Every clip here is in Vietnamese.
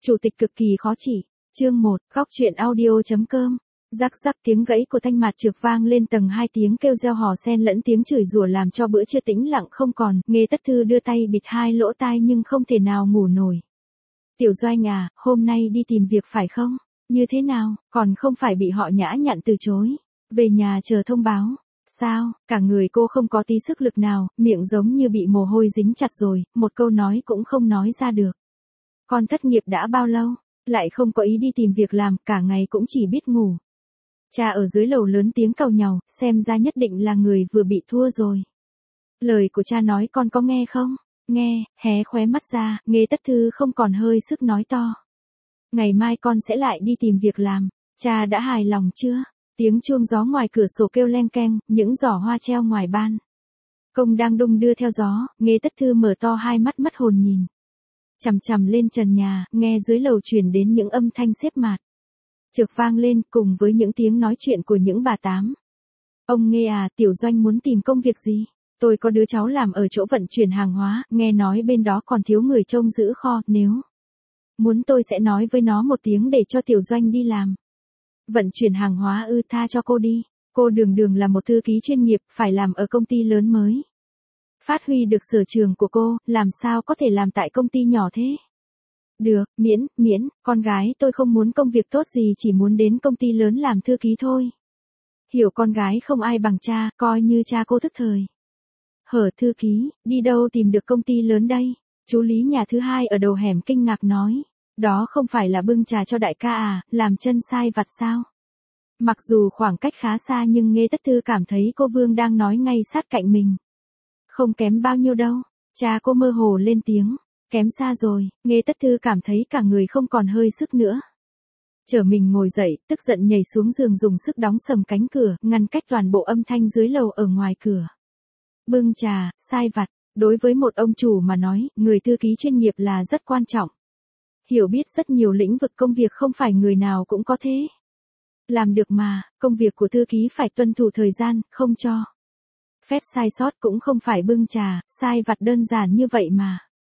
Chủ tịch cực kỳ khó chỉ. Chương 1, góc chuyện audio.com. Rắc rắc tiếng gãy của thanh mạt trược vang lên tầng 2, tiếng kêu reo hò xen lẫn tiếng chửi rủa làm cho bữa trưa tĩnh lặng không còn. Nghê Tất Thư đưa tay bịt hai lỗ tai nhưng không thể nào ngủ nổi. Tiểu Doanh à, hôm nay đi tìm việc phải không? Như thế nào, còn không phải bị họ nhã nhặn từ chối. Về nhà chờ thông báo. Sao, cả người cô không có tí sức lực nào, miệng giống như bị mồ hôi dính chặt rồi, một câu nói cũng không nói ra được. Con thất nghiệp đã bao lâu? Lại không có ý đi tìm việc làm, cả ngày cũng chỉ biết ngủ. Cha ở dưới lầu lớn tiếng càu nhàu, xem ra nhất định là người vừa bị thua rồi. Lời của cha nói con có nghe không? Nghe, hé khóe mắt ra, Nghê Tất Thư không còn hơi sức nói to. Ngày mai con sẽ lại đi tìm việc làm, cha đã hài lòng chưa? Tiếng chuông gió ngoài cửa sổ kêu len keng, những giỏ hoa treo ngoài ban công đang đung đưa theo gió. Nghê Tất Thư mở to hai mắt mất hồn nhìn chằm chằm lên trần nhà, nghe dưới lầu truyền đến những âm thanh xếp mạt trược vang lên cùng với những tiếng nói chuyện của những bà tám. Ông Nghê à, Tiểu Doanh muốn tìm công việc gì? Tôi có đứa cháu làm ở chỗ vận chuyển hàng hóa, nghe nói bên đó còn thiếu người trông giữ kho, nếu muốn tôi sẽ nói với nó một tiếng để cho Tiểu Doanh đi làm. Vận chuyển hàng hóa ư? Tha cho cô đi. Cô đường đường là một thư ký chuyên nghiệp, phải làm ở công ty lớn mới phát huy được sở trường của cô, làm sao có thể làm tại công ty nhỏ thế? Được, miễn, con gái tôi không muốn công việc tốt gì, chỉ muốn đến công ty lớn làm thư ký thôi. Hiểu con gái không ai bằng cha, coi như cha cô thức thời. Hở thư ký, đi đâu tìm được công ty lớn đây? Chú Lý nhà thứ hai ở đầu hẻm kinh ngạc nói. Đó không phải là bưng trà cho đại ca à, làm chân sai vặt sao? Mặc dù khoảng cách khá xa nhưng Nghê Tất Thư cảm thấy cô Vương đang nói ngay sát cạnh mình. Không kém bao nhiêu đâu, cha cô mơ hồ lên tiếng. Kém xa rồi, Nghê Tất Thư cảm thấy cả người không còn hơi sức nữa. Chở mình ngồi dậy, tức giận nhảy xuống giường dùng sức đóng sầm cánh cửa, ngăn cách toàn bộ âm thanh dưới lầu ở ngoài cửa. Bưng trà, sai vặt, đối với một ông chủ mà nói, người thư ký chuyên nghiệp là rất quan trọng. Hiểu biết rất nhiều lĩnh vực công việc không phải người nào cũng có thế làm được mà, công việc của thư ký phải tuân thủ thời gian, không cho phép sai sót, cũng không phải bưng trà, sai vặt đơn giản như vậy mà.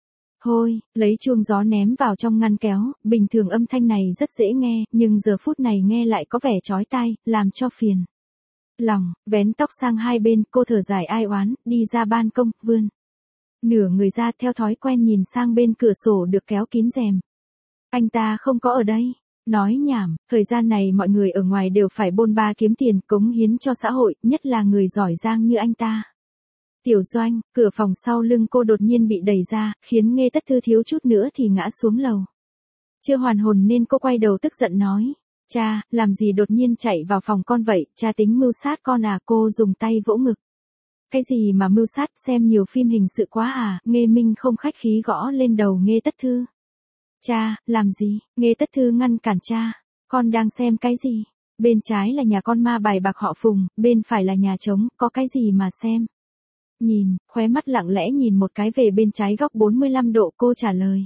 Thôi, lấy chuông gió ném vào trong ngăn kéo, bình thường âm thanh này rất dễ nghe, nhưng giờ phút này nghe lại có vẻ chói tai, làm cho phiền lòng. Vén tóc sang hai bên, cô thở dài ai oán, đi ra ban công, vươn nửa người ra, theo thói quen nhìn sang bên cửa sổ được kéo kín rèm. Anh ta không có ở đây. Nói nhảm, thời gian này mọi người ở ngoài đều phải bôn ba kiếm tiền, cống hiến cho xã hội, nhất là người giỏi giang như anh ta. Tiểu Doanh, cửa phòng sau lưng cô đột nhiên bị đẩy ra, khiến Nghê Tất Thư thiếu chút nữa thì ngã xuống lầu. Chưa hoàn hồn nên cô quay đầu tức giận nói. Cha, làm gì đột nhiên chạy vào phòng con vậy, cha tính mưu sát con à? Cô dùng tay vỗ ngực. Cái gì mà mưu sát, xem nhiều phim hình sự quá à? Nghê Minh không khách khí gõ lên đầu Nghê Tất Thư. Cha, làm gì? Nghê Tất Thư ngăn cản cha. Con đang xem cái gì? Bên trái là nhà con ma bài bạc họ Phùng, bên phải là nhà trống, có cái gì mà xem? Nhìn, khóe mắt lặng lẽ nhìn một cái về bên trái góc 45 độ, cô trả lời.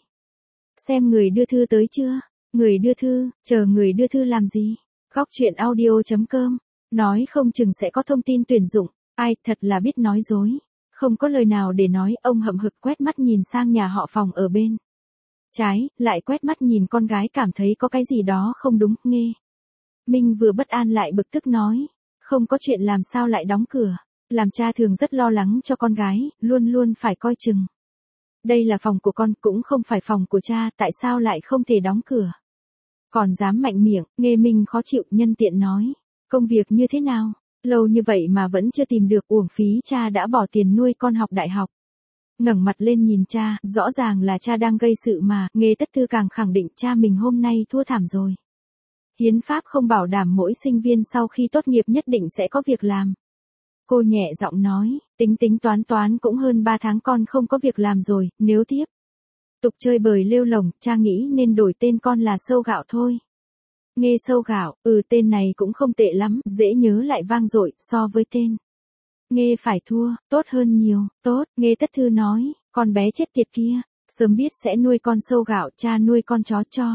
Xem người đưa thư tới chưa? Người đưa thư, chờ người đưa thư làm gì? Góc chuyện audio.com. Nói không chừng sẽ có thông tin tuyển dụng. Ai, thật là biết nói dối. Không có lời nào để nói, ông hậm hực quét mắt nhìn sang nhà họ Phòng ở bên trái, lại quét mắt nhìn con gái, cảm thấy có cái gì đó không đúng. Nghê Minh vừa bất an lại bực tức nói. Không có chuyện làm sao lại đóng cửa? Làm cha thường rất lo lắng cho con gái, luôn luôn phải coi chừng. Đây là phòng của con, cũng không phải phòng của cha, tại sao lại không thể đóng cửa? Còn dám mạnh miệng, Nghê Minh khó chịu, nhân tiện nói. Công việc như thế nào? Lâu như vậy mà vẫn chưa tìm được, uổng phí cha đã bỏ tiền nuôi con học đại học. Ngẩng mặt lên nhìn cha, rõ ràng là cha đang gây sự mà. Nghê Tất Thư càng khẳng định cha mình hôm nay thua thảm rồi. Hiến pháp không bảo đảm mỗi sinh viên sau khi tốt nghiệp nhất định sẽ có việc làm. Cô nhẹ giọng nói, tính toán cũng hơn 3 tháng con không có việc làm rồi, nếu tiếp tục chơi bời lêu lổng, cha nghĩ nên đổi tên con là Sâu Gạo thôi. Nghê Sâu Gạo, tên này cũng không tệ lắm, dễ nhớ lại vang dội, so với tên Nghê phải thua, tốt hơn nhiều. Tốt, Nghê Tất Thư nói, con bé chết tiệt kia, sớm biết sẽ nuôi con Sâu Gạo, cha nuôi con chó cho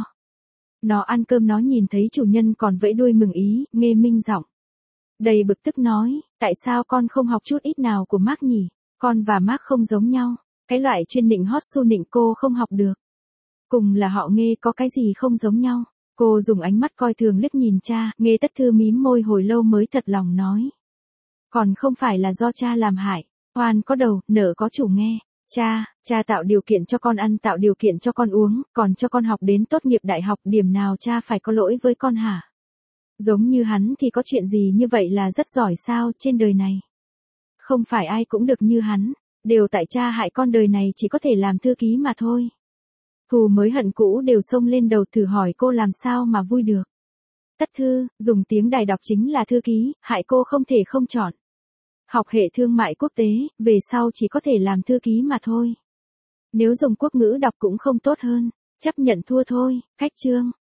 nó ăn cơm. Nó nhìn thấy chủ nhân còn vẫy đuôi mừng ý. Nghê Minh giọng đầy bực tức nói, tại sao con không học chút ít nào của Mark nhỉ? Con và Mark không giống nhau, cái loại chuyên nịnh hót xu nịnh cô không học được. Cùng là họ Nghê có cái gì không giống nhau. Cô dùng ánh mắt coi thường liếc nhìn cha, Nghê Tất Thư mím môi hồi lâu mới thật lòng nói. Còn không phải là do cha làm hại, oan có đầu, nợ có chủ nghe. Cha tạo điều kiện cho con ăn, tạo điều kiện cho con uống, còn cho con học đến tốt nghiệp đại học, điểm nào cha phải có lỗi với con hả? Giống như hắn thì có chuyện gì như vậy là rất giỏi sao, trên đời này. Không phải ai cũng được như hắn, đều tại cha hại con, đời này chỉ có thể làm thư ký mà thôi. Thù mới hận cũ đều xông lên đầu, thử hỏi cô làm sao mà vui được. Tất Thư, dùng tiếng Đài đọc chính là thư ký, hại cô không thể không chọn. Học hệ thương mại quốc tế, về sau chỉ có thể làm thư ký mà thôi. Nếu dùng quốc ngữ đọc cũng không tốt hơn, chấp nhận thua thôi. Khách chương.